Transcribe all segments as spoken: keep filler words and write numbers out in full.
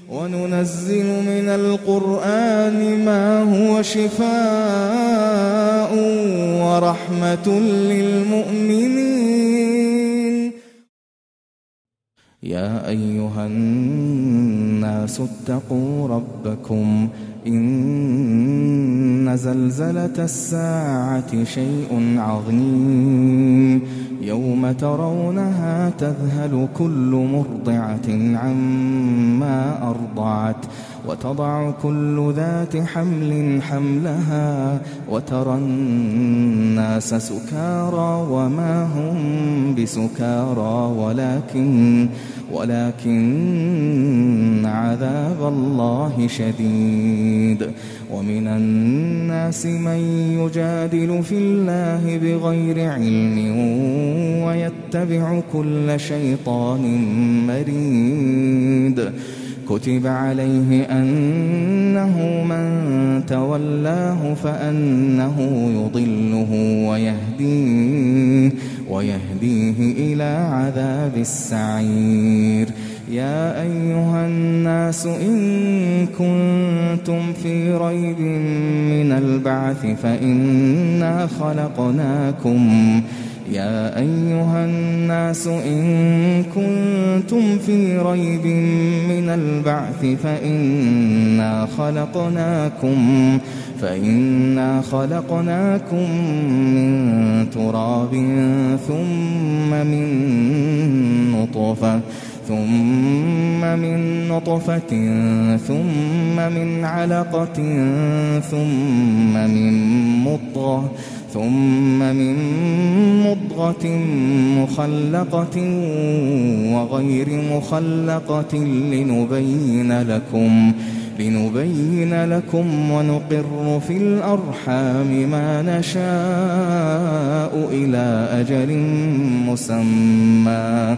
وننزل من القرآن ما هو شفاء ورحمة للمؤمنين. يا أيها الناس اتقوا ربكم إن زلزلة الساعة شيء عظيم يوم ترونها تذهل كل مرضعة عما أرضعت وتضع كل ذات حمل حملها وترى الناس سكارى وما هم بسكارى ولكن ولكن عذاب الله شديد. ومن الناس من يجادل في الله بغير علم ويتبع كل شيطان مريد. كتب عليه أنه من تولاه فأنه يضله ويهديه, ويهديه إلى عذاب السعير. يا أيها الناس إن كنتم في ريب من البعث فإنا خلقناكم يا أيها الناس إن كنتم في ريب من البعث فإنا خلقناكم فإنا خلقناكم من تراب ثم من نطفة ثم من نطفة ثم من علقة ثم من مضغة ثم من مضغة مخلقة وغير مخلقة لنبين لكم لنبين لكم ونقر في الأرحام ما نشاء إلى أجل مسمى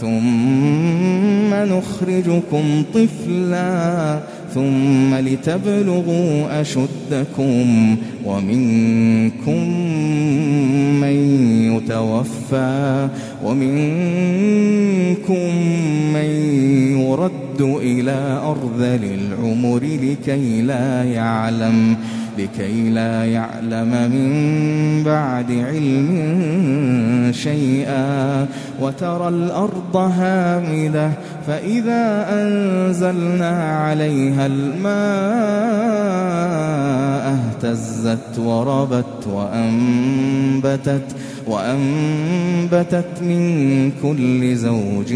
ثم نخرجكم طفلا ثم لتبلغوا أشدكم ومنكم من يتوفى ومنكم من يرد إلى أرذل العمر لكي لا يعلم لكي لا يعلم من بعد علم شيئا وترى الأرض هامدة فإذا أنزلنا عليها الماء اهتزت وربت وأنبتت وأنبتت من كل زوج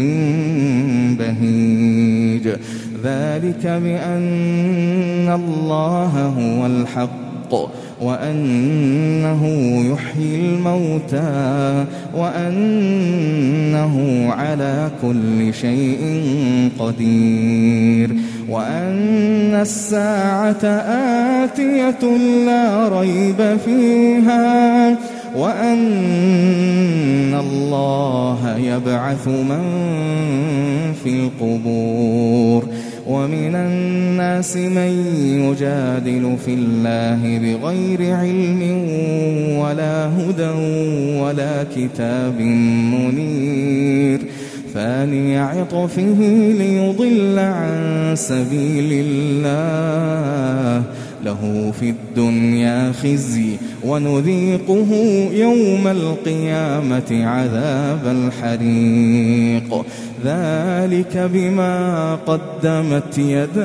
بهيج. ذلك بأن الله هو الحق وأنه يحيي الموتى وأنه على كل شيء قدير وأن الساعة آتية لا ريب فيها وأن الله يبعث من في القبور. ومن الناس من يجادل في الله بغير علم ولا هدى ولا كتاب منير ثاني عطفه ليضل عن سبيل الله له في الدنيا خزي ونذيقه يوم القيامة عذاب الحريق. ذلك بما قدمت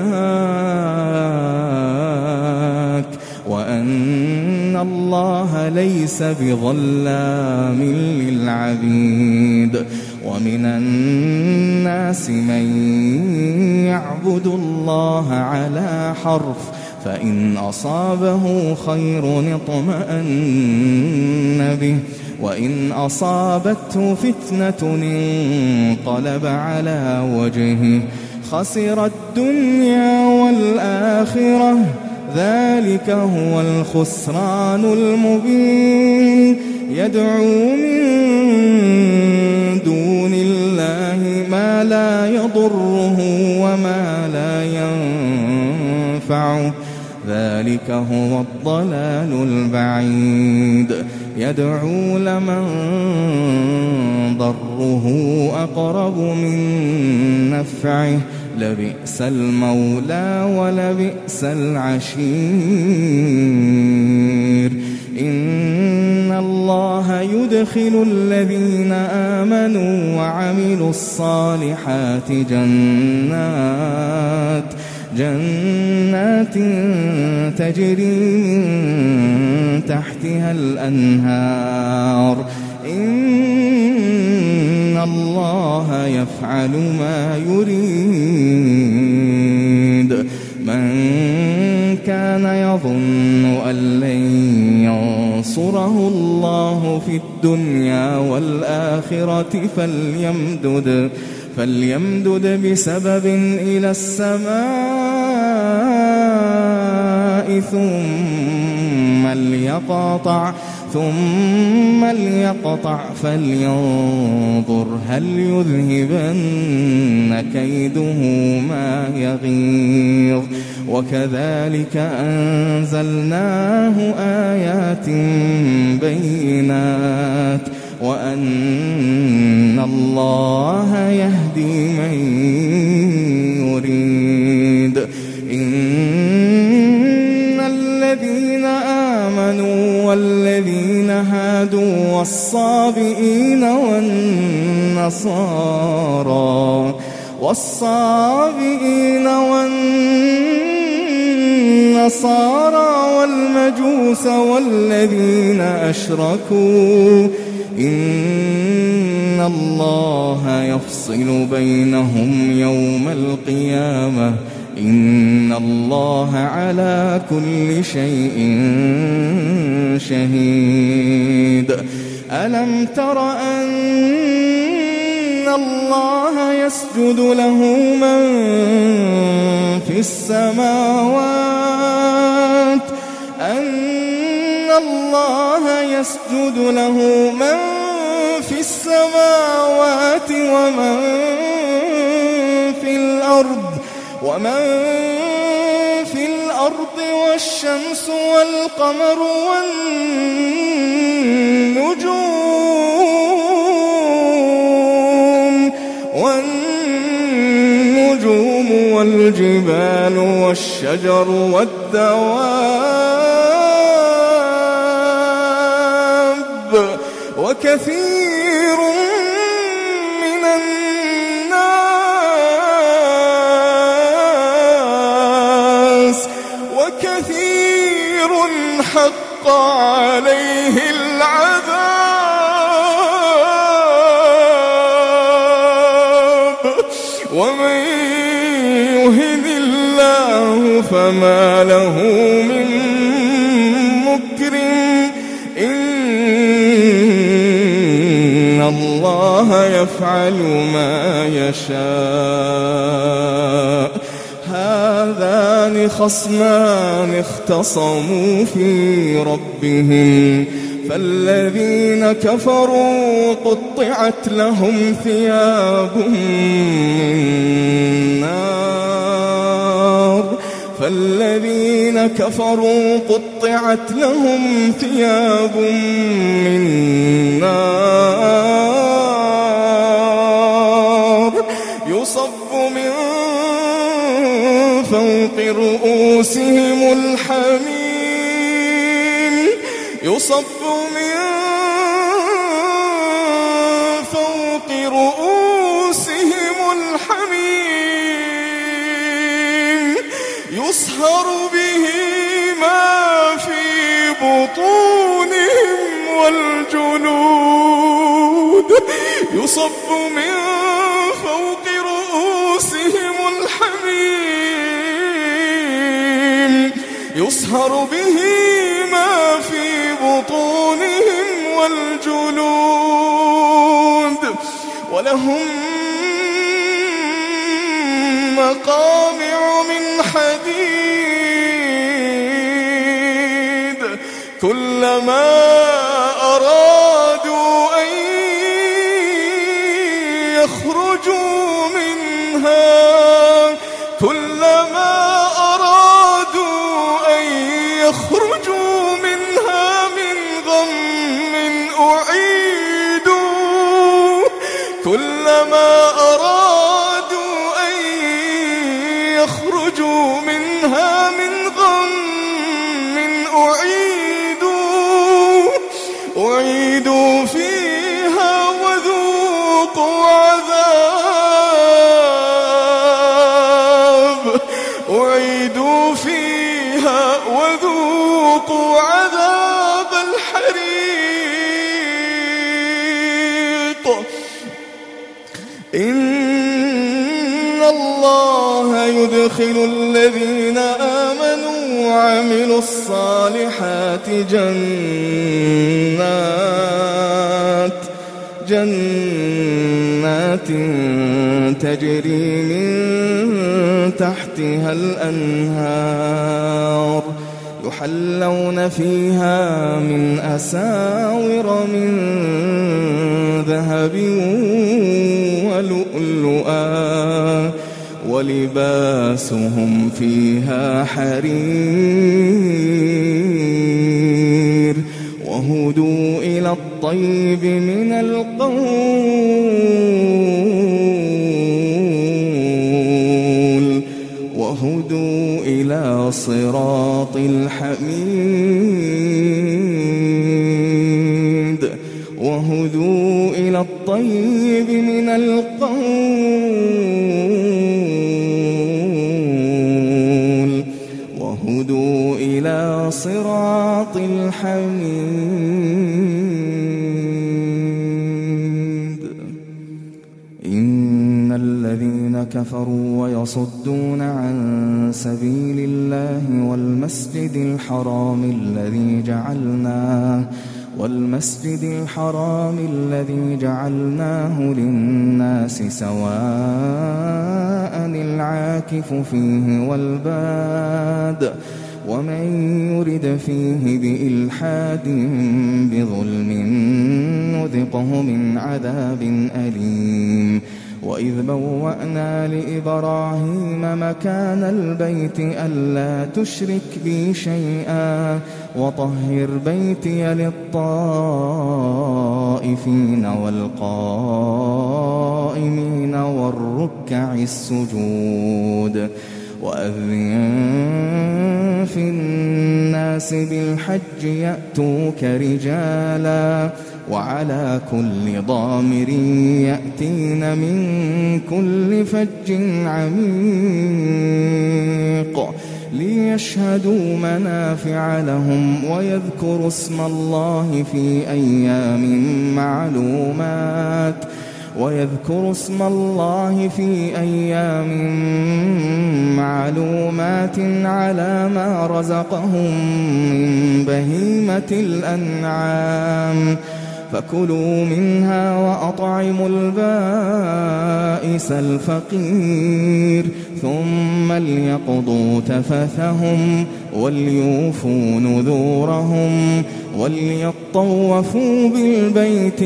يداك وأن الله ليس بظلام للعبيد. ومن الناس من يعبد الله على حرف فإن أصابه خير اطمأن به وإن أصابته فتنة انقلب على وجهه خسر الدنيا والآخرة ذلك هو الخسران المبين. يدعو من دون الله ما لا يضره وما لا ينفعه ذلك هو الضلال البعيد. يدعو لمن ضره أقرب من نفعه لبئس المولى ولبئس العشير. إن الله يدخل الذين آمنوا وعملوا الصالحات جنات جنات تجري من تحتها الأنهار. إن الله يفعل ما يريد. من كان يظن أن لن ينصره الله في الدنيا والآخرة فليمدد فليمدد بسبب إلى السماء ثم ليقطع ثم ليقطع فلينظر هل يذهبن كيده ما يغيظ. وكذلك أنزلناه آيات بينات وأن الله يهدي من يريد. إن الذين آمنوا والذين هادوا والصابئين والنصارى والصابئين والنصارى والمجوس والذين أشركوا إن الله يفصل بينهم يوم القيامة. إن الله على كل شيء شهيد. ألم تر أن الله يسجد له من في السماوات أن الله يسجد له من في السماوات ومن في الأرض ومن في الأرض والشمس والقمر والنجوم والنجوم والجبال والشجر والدواب وكثير من الناس وكثير حق عليه العذاب. ومن يهن الله فما له من مكرم. إن الله يفعل ما يشاء. هذان خصمان اختصموا في ربهم فالذين كفروا قطعت لهم ثياب من نار فالذين كفروا قطعت لهم ثياب من نار يصب من فوق رؤوسهم الحميم يصب من فوق رؤوسهم الحميم يصهر به ما في بطونهم والجلود يصب من فوق رؤوسهم الحميم يصهر به ما في بطونهم والجلود ولهم مقامع من حديد كلما أرادوا أن يخرجوا منها كلما أرادوا أن يخرجوا منها من غم أعيدوا كلما أرادوا أن أخرجوا منها من غم أعيدوا أعيدوا فيها وذوقوا عذاب أعيدوا فيها وذوقوا عذاب الحريق إن الله يدخل الذين آمنوا وعملوا الصالحات جنات جنات تجري من تحتها الأنهار يحلون فيها من أساور من ذهب ولؤلؤا ولباسهم فيها حرير وهدوا إلى الطيب من القول وهدوا إلى صراط الحميد وهدوا إلى الطيب من القول وهدوا إلى صراط الحميد إن الذين كفروا ويصدون عن سبيل الله والمسجد الحرام الذي جعلناه والمسجد الحرام الذي جعلناه للناس سواء العاكف فيه والباد ومن يرد فيه بإلحاد بظلم نذقه من عذاب أليم وإذ بوأنا لإبراهيم مكان البيت ألا تشرك بي شيئا وطهر بيتي للطائفين والقائمين والركع السجود وأذن في الناس بالحج يأتوك رجالا وعلى كل ضامر يأتين من كل فج عميق ليشهدوا منافع لهم ويذكروا اسم الله في أيام معلومات ويذكروا اسم الله في أيام معلومات على ما رزقهم من بهيمة الأنعام فكلوا منها وأطعموا البائس الفقير ثم ليقضوا تفثهم وليوفوا نذورهم وليطوفوا بالبيت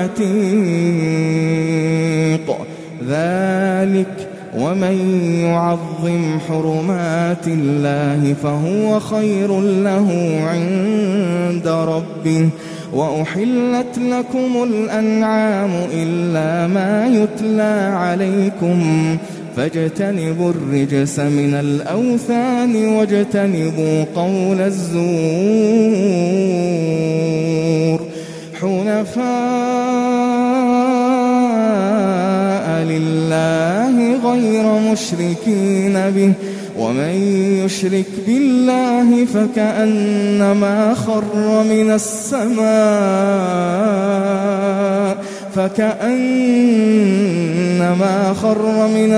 العتيق ذلك ومن يعظم حرمات الله فهو خير له عند ربه وأحلت لكم الأنعام إلا ما يتلى عليكم فاجتنبوا الرجس من الأوثان واجتنبوا قول الزور حنفاء لله غير مشركين به ومن يشرك بالله فكأنما خر من السماء فكأنما خر من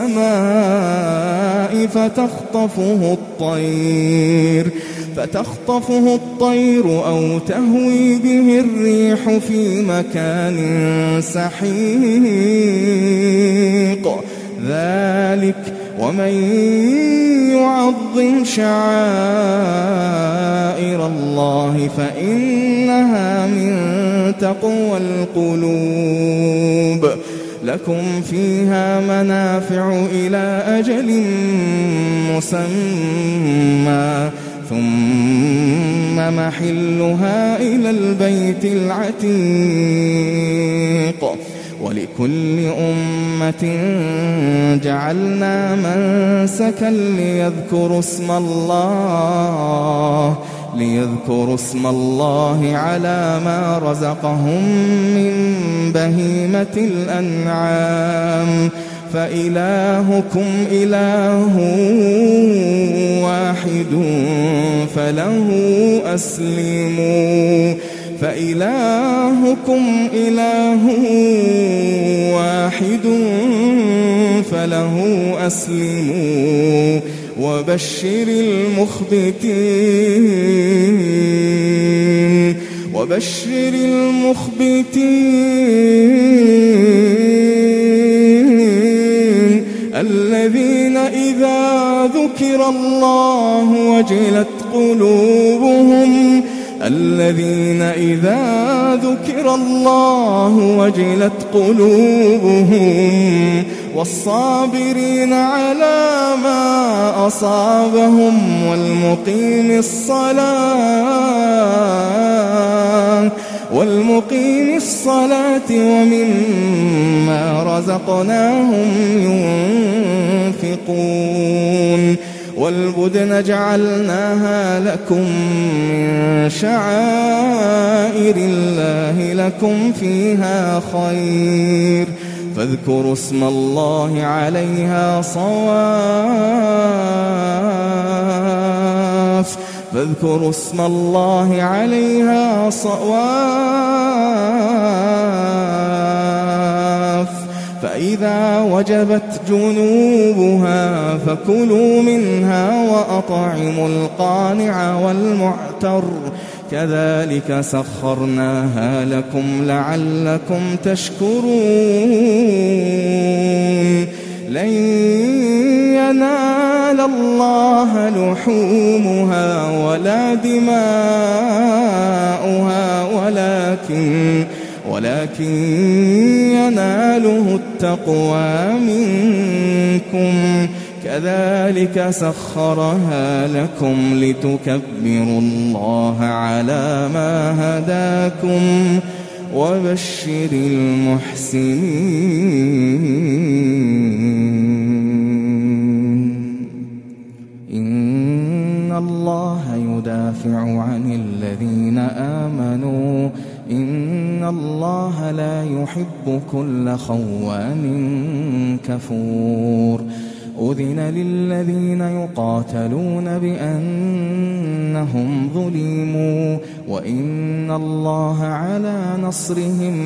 السماء فتخطفه الطير فتخطفه الطير أو تهوي به الريح في مكان سحيق ذلك ومن يعظم شعائر الله فإنها من تقوى القلوب لكم فيها منافع إلى أجل مسمى ثم محلها إلى البيت العتيق ولكل أمة جعلنا منسكا ليذكروا اسم الله ليذكروا اسم الله على ما رزقهم من بهيمة الأنعام فإلهكم إله واحد فله أسلموا فإلهكم إله واحد فله أسلموا وبشر المخبتين وبشر المخبتين الذين إذا ذكر الله وجلت قلوبهم الذين إذا ذكر الله وجلت قلوبهم والصابرين على ما أصابهم والمقيم الصلاة والمقيم الصلاة ومما رزقناهم ينفقون والبدن جعلناها لكم من شعائر الله لكم فيها خير فاذكروا اسم الله عليها صواف فاذكروا اسم الله عليها صواف فإذا وجبت جنوبها فكلوا منها وأطعموا القانع والمعتر كذلك سخرناها لكم لعلكم تشكرون لن ينال الله لحومها ولا دماؤها ولكن ولكن يناله التقوى منكم كذلك سخرها لكم لتكبروا الله على ما هداكم وبشر المحسنين إن الله يدافع عن الذين آمنوا إن الله لا يحب كل خوان كفور أذن للذين يقاتلون بأنهم ظلموا وإن الله على نصرهم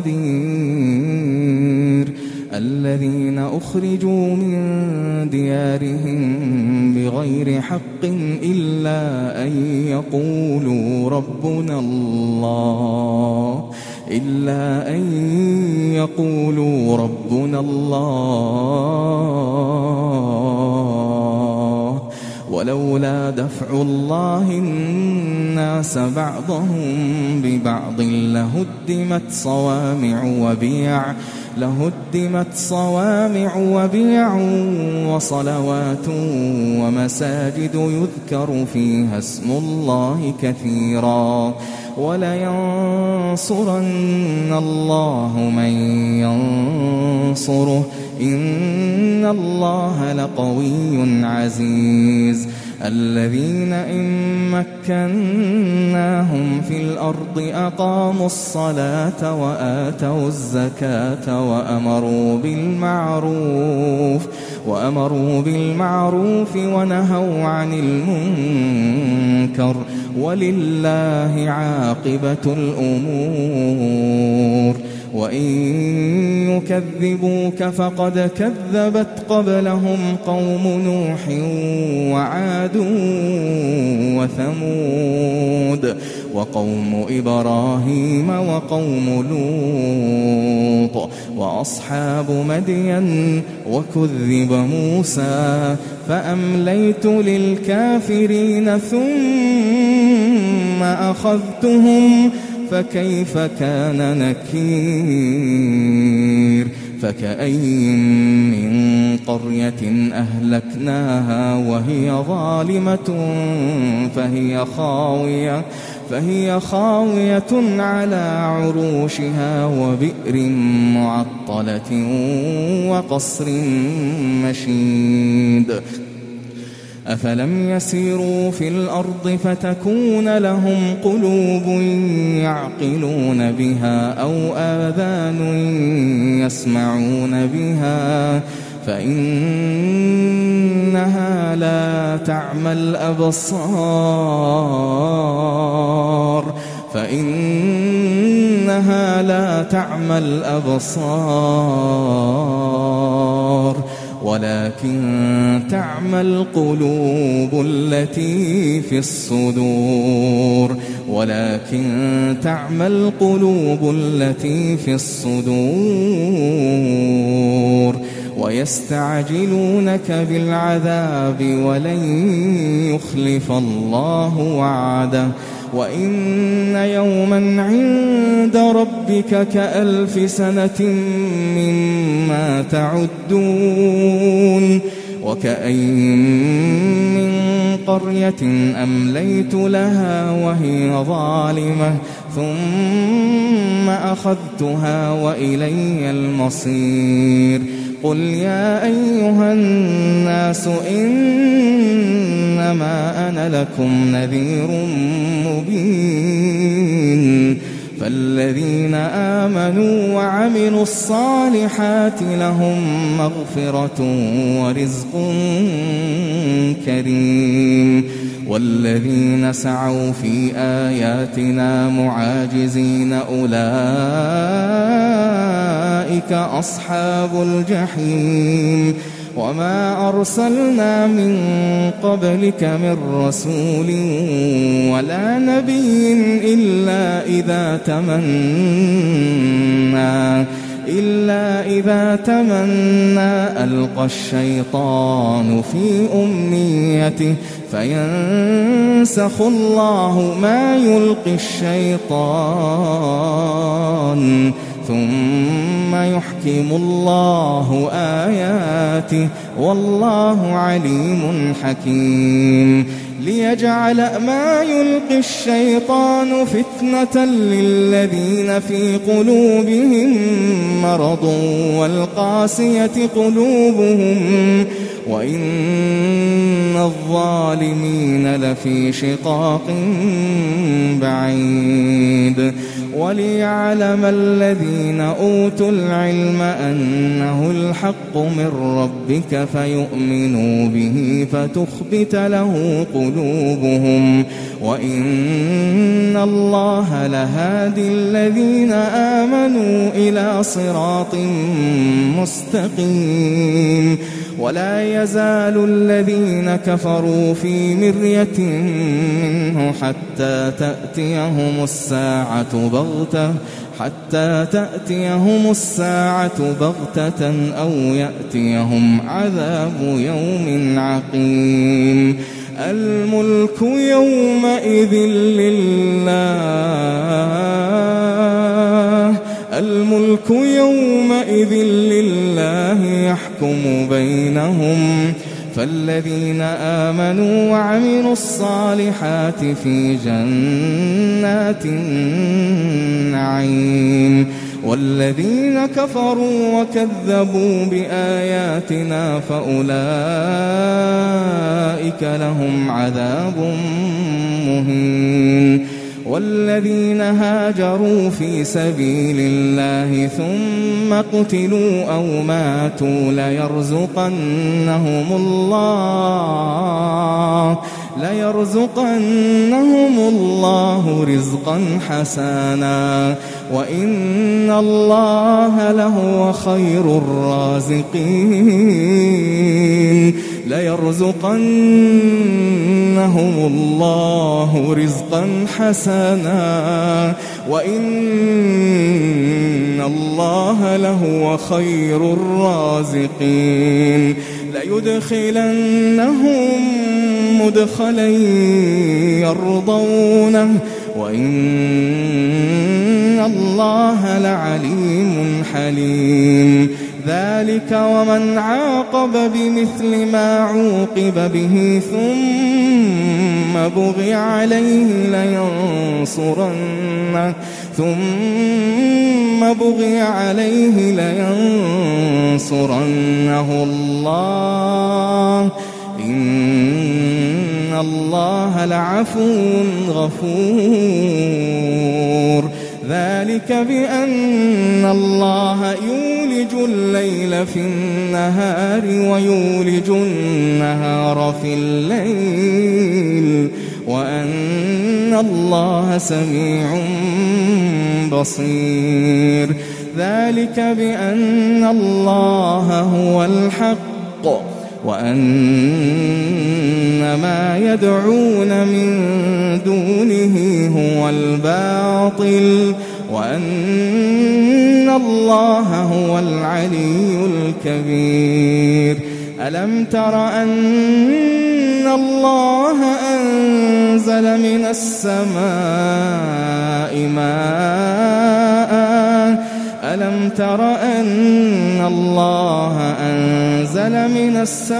لقدير الذين أخرجوا من ديارهم بغير حق إلا أن يقولوا ربنا الله إلا أن يقولوا ربنا الله ولولا دفع الله الناس بعضهم ببعض لهدمت صوامع وبيع لهدمت صوامع وبيع وصلوات ومساجد يذكر فيها اسم الله كثيرا ولينصرن الله من ينصره إن الله لقوي عزيز الذين إن مكناهم في الأرض أقاموا الصلاة وآتوا الزكاة وأمروا بالمعروف وأمروا بالمعروف ونهوا عن المنكر ولله عاقبة الأمور وإن يكذبوك فقد كذبت قبلهم قوم نوح وعاد وثمود وقوم إبراهيم وقوم لوط وأصحاب مدين وكذب موسى فأمليت للكافرين ثم أخذتهم فكيف كان نكير فكأين من قرية أهلكناها وهي ظالمة فهي خاوية فهي خاوية على عروشها وبئر معطلة وقصر مشيد أفلم يسيروا في الأرض فتكون لهم قلوب يعقلون بها أو آذان يسمعون بها فإنها لا تعمى الأبصار فإنها لا تعمى الأبصار ولكن تعمى القلوب التي في الصدور ولكن تعمى القلوب التي في الصدور ويستعجلونك بالعذاب ولن يخلف الله وعده وإن يوما عند ربك كألف سنة مما تعدون وكأين من قرية أمليت لها وهي ظالمة ثم أخذتها وإلي المصير قل يا أيها الناس إنما أنا لكم نذير مبين فالذين آمنوا وعملوا الصالحات لهم مغفرة ورزق كريم والذين سعوا في آياتنا معاجزين أولئك أصحاب الجحيم وما أرسلنا من قبلك من رسول ولا نبي إلا إذا تمنى إلا إذا تمنى ألقى الشيطان في أمنيته فينسخ الله ما يلقي الشيطان ثم يحكم الله آياته والله عليم حكيم ليجعل ما يلقي الشيطان فتنة للذين في قلوبهم مرض والقاسية قلوبهم وإن الظالمين لفي شقاق بعيد وليعلم الذين أوتوا العلم أنه الحق من ربك فيؤمنوا به فتخبت له قلوبهم وإن الله لهادي الذين آمنوا إلى صراط مستقيم ولا يزال الذين كفروا في مرية منه حتى تأتيهم الساعة بغتة حتى تأتيهم الساعة بغتة أو يأتيهم عذاب يوم عقيم الملك يومئذ لله الملك يومئذ لله يحكم بينهم فالذين آمنوا وعملوا الصالحات في جنات النعيم والذين كفروا وكذبوا بآياتنا فأولئك لهم عذاب مهين والذين هاجروا في سبيل الله ثم قتلوا أو ماتوا ليرزقنهم الله ليرزقنهم الله رزقا حسنا وإن الله لهو خير الرازقين ليرزقنهم الله رزقا حسنا وإن الله لهو خير الرازقين ليدخلنهم مدخلا يرضونه وإن الله لعليم حليم ذلك ومن عاقب بمثل ما عوقب به ثم بغي عليه لينصرنه ثم بغي عليه لينصرنه الله إن الله لعفو غفور. ذلك بأن الله يولج الليل في النهار ويولج النهار في الليل وأن الله سميع بصير. ذلك بأن الله هو الحق وأن ما يدعون من دونه هو الباطل وأن الله هو العلي الكبير. ألم تر أن الله أنزل من السماء ماء ألم تر أن الله أنزل من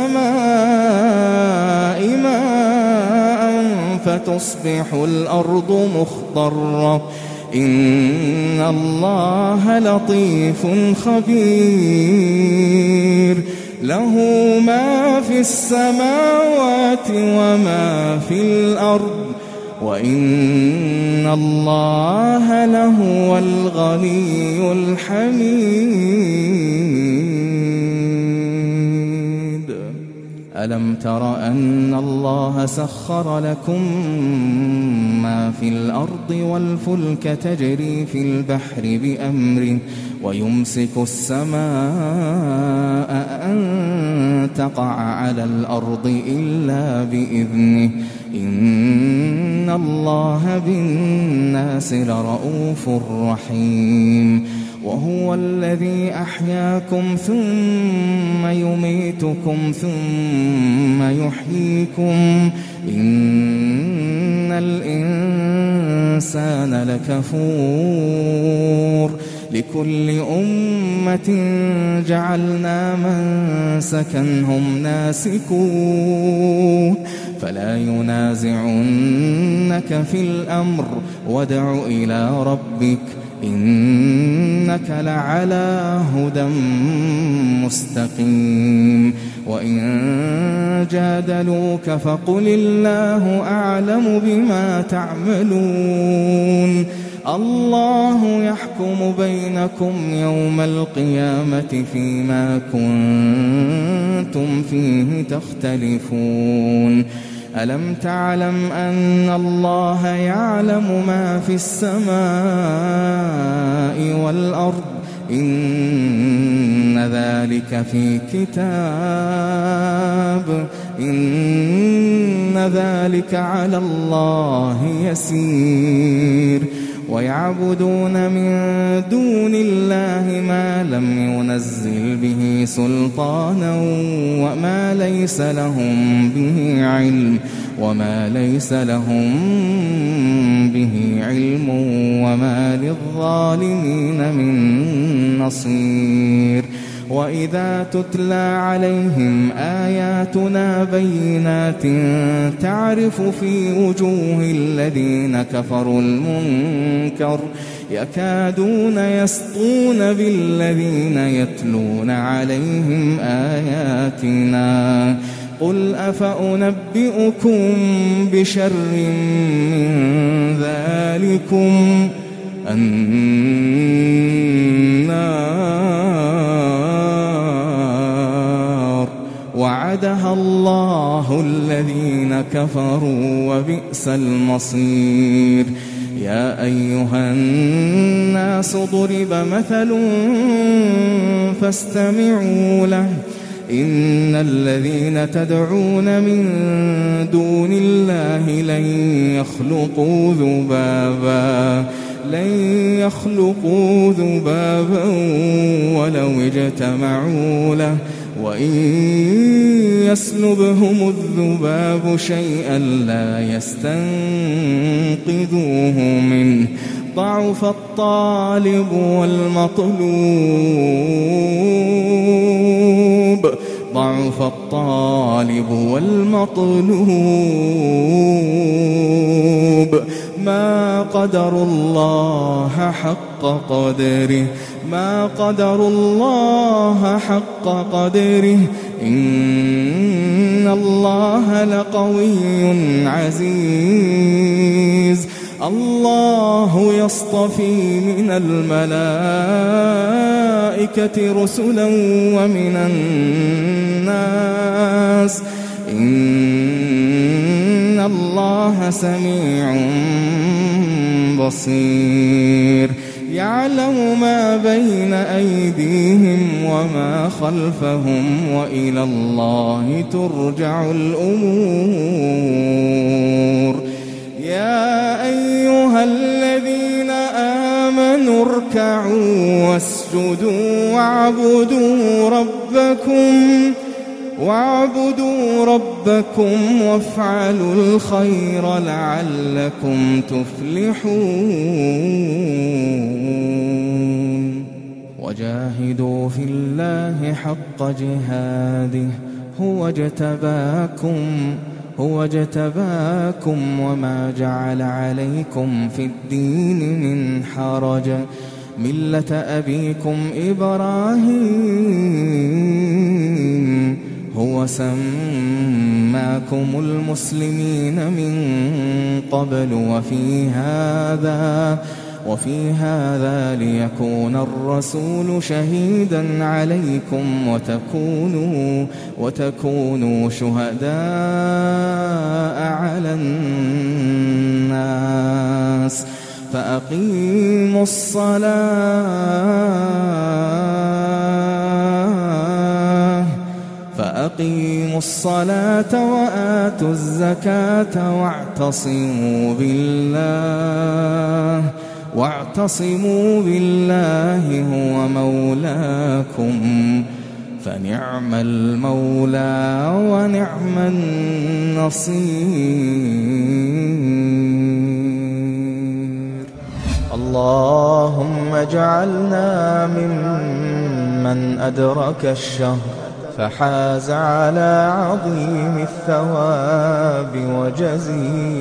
السماء ماء فتصبح الأرض مخضرة إن الله لطيف خبير. له ما في السماوات وما في الأرض وإن الله لهو الغني الحميد. ألم تر أن الله سخر لكم ما في الأرض والفلك تجري في البحر بأمره ويمسك السماء أن تقع على الأرض إلا بإذنه إن الله بالناس لرؤوف رحيم. وهو الذي أحياكم ثم يميتكم ثم يحييكم إن الإنسان لكفور. لكل أمة جعلنا منسكا هم ناسكوه فلا ينازعنك في الأمر وادع إلى ربك إنك لعلى هدى مستقيم. وإن جادلوك فقل الله أعلم بما تعملون. الله يحكم بينكم يوم القيامة فيما كنتم فيه تختلفون. ألم تعلم أن الله يعلم ما في السماء والأرض إن ذلك في كتاب إن ذلك على الله يسير. ويعبدون من دون الله ما لم ينزل به سلطانا وما ليس لهم به علم وما ليس لهم به علم وما للظالمين من نصير. وإذا تتلى عليهم آياتنا بينات تعرف في وجوه الذين كفروا المنكر يكادون يسطون بالذين يتلون عليهم آياتنا. قل أفأنبئكم بشر من ذلكم النار وعدها الله الذين كفروا وبئس المصير. يا أيها الناس ضرب مثل فاستمعوا له إن الذين تدعون من دون الله لن يخلقوا ذبابا لن يخلقوا ذبابا ولو اجتمعوا له وإن يسلبهم الذباب شيئا لا يستنقذوه منه ضعف الطالب والمطلوب ضعف الطالب والمطلوب ما قدر الله حق قدره ما قدر الله حق قدره إن الله لقوي عزيز الله يصطفي من الملائكة رسلا ومن الناس إن الله سميع بصير يعلم ما بين أيديهم وما خلفهم وإلى الله ترجع الأمور يا أيها الذين آمنوا اركعوا واسجدوا واعبدوا ربكم واعبدوا ربكم وافعلوا الخير لعلكم تفلحون وجاهدوا في الله حق جهاده هو اجتباكم هو اجتباكم وما جعل عليكم في الدين من حرج ملة أبيكم إبراهيم هو سماكم المسلمين من قبل وفي هذا وفي هذا ليكون الرسول شهيدا عليكم وتكونوا وتكونوا شهداء على الناس فأقيموا الصلاة فأقيموا الصلاة وآتوا الزكاة واعتصموا بالله واعتصموا بالله هو مولاكم فنعم المولى ونعم النصير اللهم اجعلنا ممن أدرك الشهر فحاز على عظيم الثواب وجزيل